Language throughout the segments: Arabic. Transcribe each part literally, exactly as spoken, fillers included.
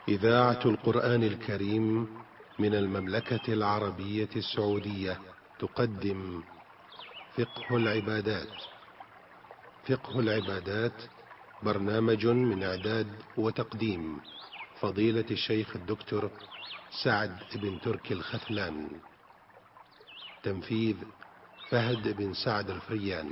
إذاعة القرآن الكريم من المملكة العربية السعودية تقدم فقه العبادات. فقه العبادات برنامج من إعداد وتقديم فضيلة الشيخ الدكتور سعد بن تركي الخثلان. تنفيذ فهد بن سعد الفريان.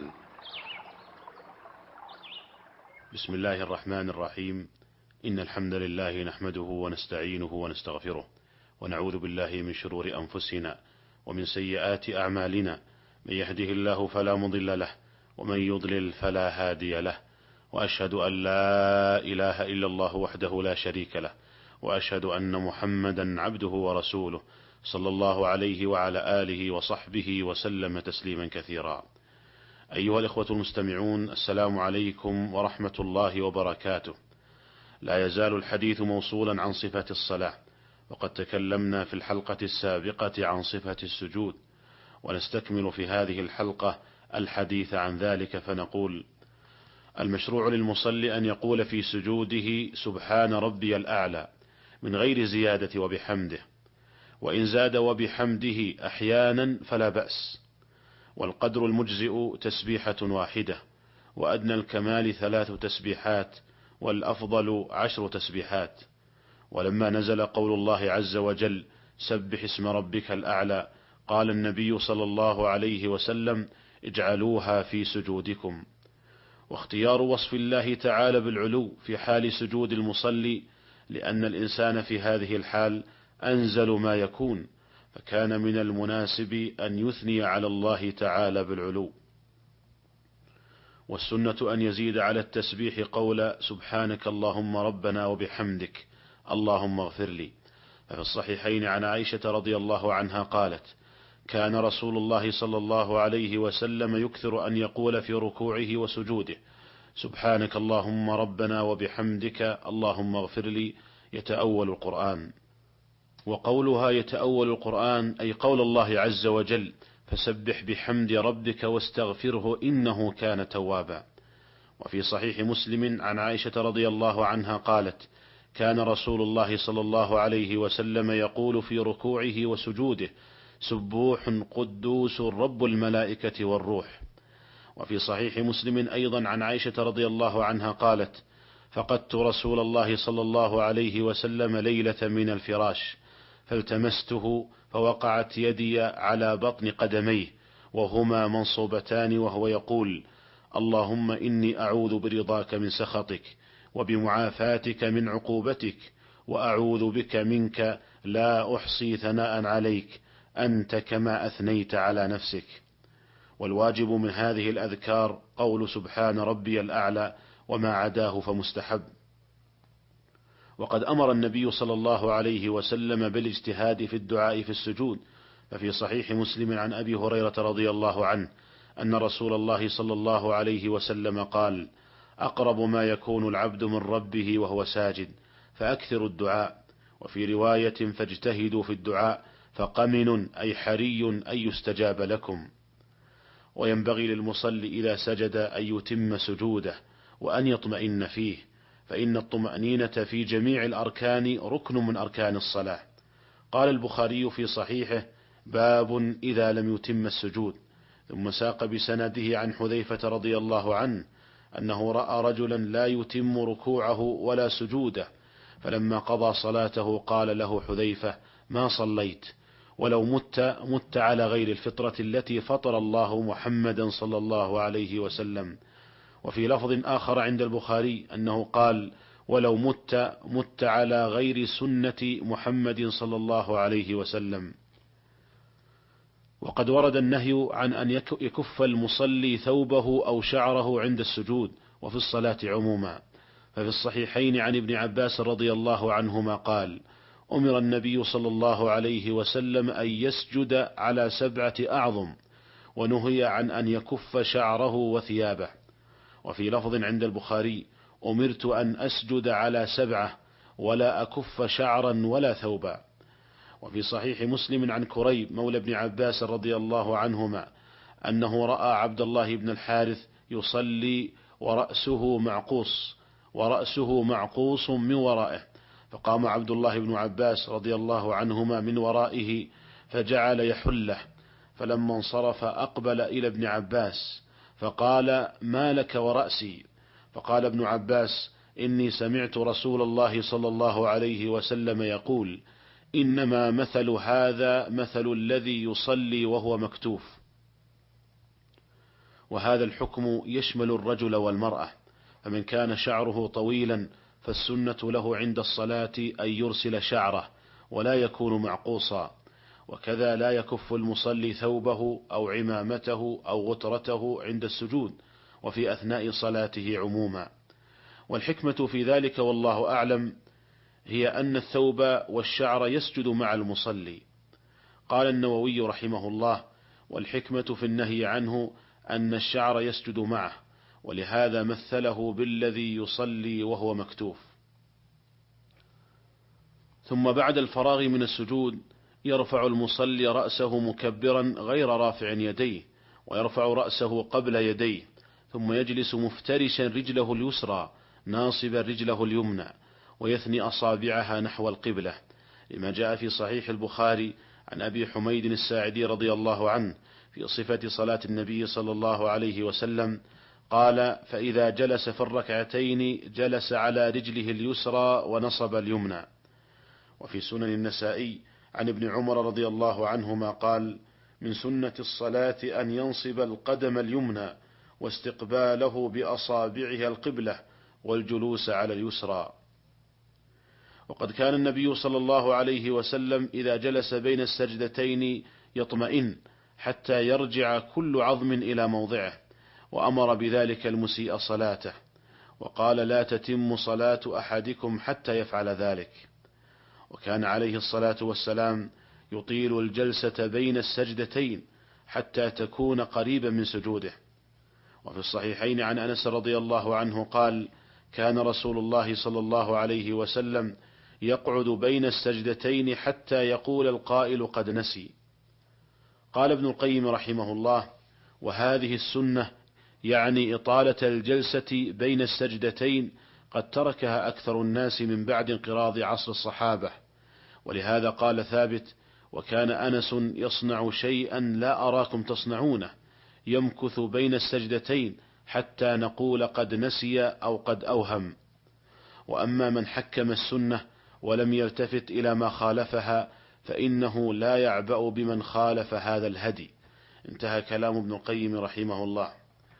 بسم الله الرحمن الرحيم. إن الحمد لله نحمده ونستعينه ونستغفره، ونعوذ بالله من شرور أنفسنا ومن سيئات أعمالنا. من يهده الله فلا مضل له، ومن يضلل فلا هادي له، وأشهد أن لا إله إلا الله وحده لا شريك له، وأشهد أن محمدا عبده ورسوله صلى الله عليه وعلى آله وصحبه وسلم تسليما كثيرا. أيها الإخوة المستمعون، السلام عليكم ورحمة الله وبركاته. لا يزال الحديث موصولا عن صفة الصلاة، وقد تكلمنا في الحلقة السابقة عن صفة السجود، ونستكمل في هذه الحلقة الحديث عن ذلك، فنقول: المشروع للمصلي أن يقول في سجوده سبحان ربي الأعلى من غير زيادة وبحمده، وإن زاد وبحمده أحيانا فلا بأس، والقدر المجزئ تسبيحة واحدة، وأدنى الكمال ثلاث تسبيحات، والأفضل عشر تسبيحات. ولما نزل قول الله عز وجل سبح اسم ربك الأعلى، قال النبي صلى الله عليه وسلم: اجعلوها في سجودكم. واختيار وصف الله تعالى بالعلو في حال سجود المصلي لأن الإنسان في هذه الحال أنزل ما يكون، فكان من المناسب أن يثني على الله تعالى بالعلو. والسنة أن يزيد على التسبيح قول سبحانك اللهم ربنا وبحمدك اللهم اغفر لي. ففي الصحيحين عن عائشة رضي الله عنها قالت: كان رسول الله صلى الله عليه وسلم يكثر أن يقول في ركوعه وسجوده سبحانك اللهم ربنا وبحمدك اللهم اغفر لي، يتأول القرآن. وقولها يتأول القرآن أي قول الله عز وجل: فسبح بحمد ربك واستغفره إنه كان توابا. وفي صحيح مسلم عن عائشة رضي الله عنها قالت: كان رسول الله صلى الله عليه وسلم يقول في ركوعه وسجوده سبوح قدوس رب الملائكة والروح. وفي صحيح مسلم أيضا عن عائشة رضي الله عنها قالت: فقدت رسول الله صلى الله عليه وسلم ليلة من الفراش، فالتمسته فوقعت يدي على بطن قدميه وهما منصوبتان، وهو يقول: اللهم إني أعوذ برضاك من سخطك وبمعافاتك من عقوبتك، وأعوذ بك منك لا أحصي ثناء عليك أنت كما أثنيت على نفسك. والواجب من هذه الأذكار قول سبحان ربي الأعلى، وما عداه فمستحب. وقد أمر النبي صلى الله عليه وسلم بالاجتهاد في الدعاء في السجود، ففي صحيح مسلم عن أبي هريرة رضي الله عنه أن رسول الله صلى الله عليه وسلم قال: أقرب ما يكون العبد من ربه وهو ساجد فأكثر الدعاء. وفي رواية: فاجتهدوا في الدعاء فقمن أي حري أن يستجاب لكم. وينبغي للمصلي إذا سجد أن يتم سجوده وأن يطمئن فيه، فإن الطمأنينة في جميع الأركان ركن من أركان الصلاة. قال البخاري في صحيحه: باب إذا لم يتم السجود. ثم ساق بسنده عن حذيفة رضي الله عنه أنه رأى رجلا لا يتم ركوعه ولا سجوده، فلما قضى صلاته قال له حذيفة: ما صليت؟ ولو مت مت على غير الفطرة التي فطر الله محمدا صلى الله عليه وسلم. وفي لفظ آخر عند البخاري أنه قال: ولو مت مت على غير سنة محمد صلى الله عليه وسلم. وقد ورد النهي عن أن يكف المصلي ثوبه أو شعره عند السجود وفي الصلاة عموما. ففي الصحيحين عن ابن عباس رضي الله عنهما قال: أمر النبي صلى الله عليه وسلم أن يسجد على سبعة أعظم، ونهي عن أن يكف شعره وثيابه. وفي لفظ عند البخاري: أمرت أن أسجد على سبعة ولا أكف شعرا ولا ثوبا. وفي صحيح مسلم عن كريب مولى ابن عباس رضي الله عنهما أنه رأى عبد الله بن الحارث يصلي ورأسه معقوس ورأسه معقوس من ورائه، فقام عبد الله بن عباس رضي الله عنهما من ورائه فجعل يحله، فلما انصرف أقبل إلى ابن عباس فقال: ما لك ورأسي؟ فقال ابن عباس: إني سمعت رسول الله صلى الله عليه وسلم يقول: إنما مثل هذا مثل الذي يصلي وهو مكتوف. وهذا الحكم يشمل الرجل والمرأة، فمن كان شعره طويلا فالسنة له عند الصلاة أن يرسل شعره ولا يكون معقوصا، وكذا لا يكف المصلي ثوبه أو عمامته أو غترته عند السجود وفي أثناء صلاته عموما. والحكمة في ذلك والله أعلم هي أن الثوب والشعر يسجد مع المصلي. قال النووي رحمه الله: والحكمة في النهي عنه أن الشعر يسجد معه، ولهذا مثله بالذي يصلي وهو مكتوف. ثم بعد الفراغ من السجود يرفع المصلي رأسه مكبرا غير رافع يديه، ويرفع رأسه قبل يديه، ثم يجلس مفترشا رجله اليسرى ناصبا رجله اليمنى، ويثني أصابعها نحو القبلة، لما جاء في صحيح البخاري عن أبي حميد الساعدي رضي الله عنه في صفة صلاة النبي صلى الله عليه وسلم قال: فإذا جلس في الركعتين جلس على رجله اليسرى ونصب اليمنى. وفي سنن النسائي عن ابن عمر رضي الله عنهما قال: من سنة الصلاة أن ينصب القدم اليمنى واستقباله بأصابعها القبلة والجلوس على اليسرى. وقد كان النبي صلى الله عليه وسلم إذا جلس بين السجدتين يطمئن حتى يرجع كل عظم إلى موضعه، وأمر بذلك المسيء صلاته، وقال: لا تتم صلاة أحدكم حتى يفعل ذلك. وكان عليه الصلاة والسلام يطيل الجلسة بين السجدتين حتى تكون قريبا من سجوده. وفي الصحيحين عن أنس رضي الله عنه قال: كان رسول الله صلى الله عليه وسلم يقعد بين السجدتين حتى يقول القائل قد نسي. قال ابن القيم رحمه الله: وهذه السنة يعني إطالة الجلسة بين السجدتين قد تركها أكثر الناس من بعد انقراض عصر الصحابة، ولهذا قال ثابت: وكان أنس يصنع شيئا لا أراكم تصنعونه، يمكث بين السجدتين حتى نقول قد نسي أو قد أوهم. وأما من حكم السنة ولم يلتفت إلى ما خالفها فإنه لا يعبأ بمن خالف هذا الهدي. انتهى كلام ابن القيم رحمه الله.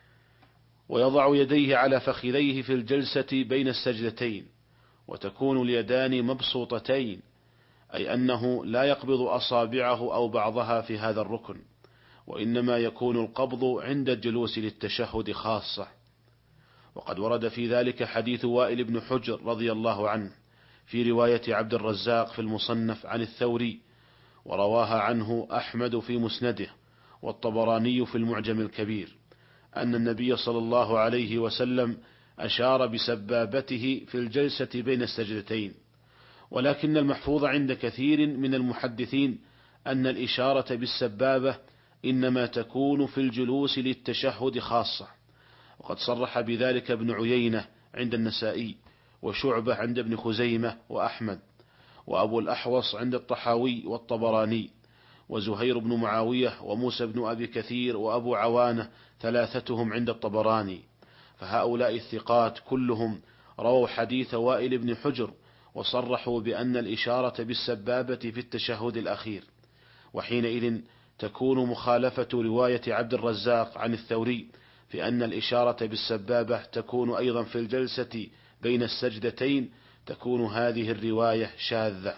ويضع يديه على فخذيه في الجلسة بين السجدتين، وتكون اليدان مبسوطتين، أي أنه لا يقبض أصابعه أو بعضها في هذا الركن، وإنما يكون القبض عند الجلوس للتشهد خاصة. وقد ورد في ذلك حديث وائل بن حجر رضي الله عنه في رواية عبد الرزاق في المصنف عن الثوري، ورواها عنه أحمد في مسنده والطبراني في المعجم الكبير، أن النبي صلى الله عليه وسلم أشار بسبابته في الجلسة بين السجدتين. ولكن المحفوظ عند كثير من المحدثين أن الإشارة بالسبابة إنما تكون في الجلوس للتشهد خاصة، وقد صرح بذلك ابن عيينة عند النسائي، وشعبة عند ابن خزيمة وأحمد، وأبو الأحوص عند الطحاوي والطبراني، وزهير بن معاوية وموسى بن أبي كثير وأبو عوانة ثلاثتهم عند الطبراني. فهؤلاء الثقات كلهم رووا حديث وائل بن حجر وصرحوا بأن الإشارة بالسبابة في التشهد الأخير، وحينئذ تكون مخالفة رواية عبد الرزاق عن الثوري في أن الإشارة بالسبابة تكون أيضا في الجلسة بين السجدتين، تكون هذه الرواية شاذة.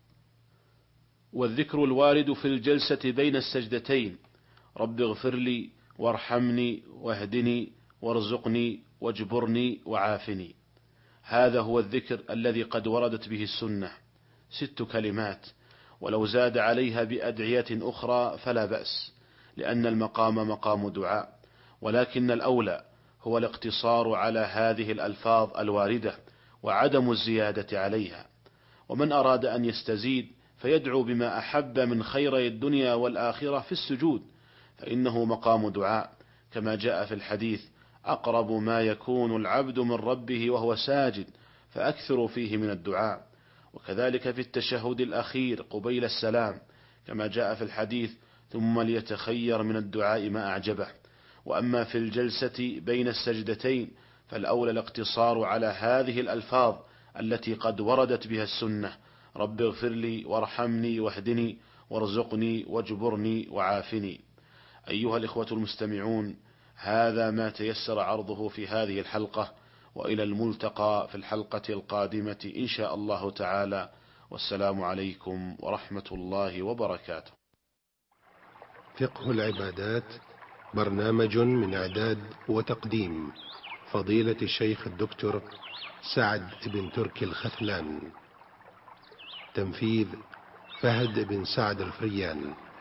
والذكر الوارد في الجلسة بين السجدتين: رب اغفر لي وارحمني واهدني وارزقني واجبرني وعافني، هذا هو الذكر الذي قد وردت به السنة، ست كلمات، ولو زاد عليها بأدعية أخرى فلا بأس، لأن المقام مقام دعاء، ولكن الأولى هو الاقتصار على هذه الألفاظ الواردة وعدم الزيادة عليها. ومن أراد أن يستزيد فيدعو بما أحب من خيري الدنيا والآخرة في السجود، فإنه مقام دعاء، كما جاء في الحديث: أقرب ما يكون العبد من ربه وهو ساجد، فأكثروا فيه من الدعاء. وكذلك في التشهد الأخير قبيل السلام كما جاء في الحديث: ثم ليتخير من الدعاء ما أعجبه. وأما في الجلسة بين السجدتين فالأولى الاقتصار على هذه الألفاظ التي قد وردت بها السنة: رب اغفر لي وارحمني واهدني وارزقني واجبرني وعافني. أيها الإخوة المستمعون، هذا ما تيسر عرضه في هذه الحلقة، وإلى الملتقى في الحلقة القادمة إن شاء الله تعالى، والسلام عليكم ورحمة الله وبركاته. فقه العبادات برنامج من إعداد وتقديم فضيلة الشيخ الدكتور سعد بن تركي الخثلان. تنفيذ فهد بن سعد الفريان.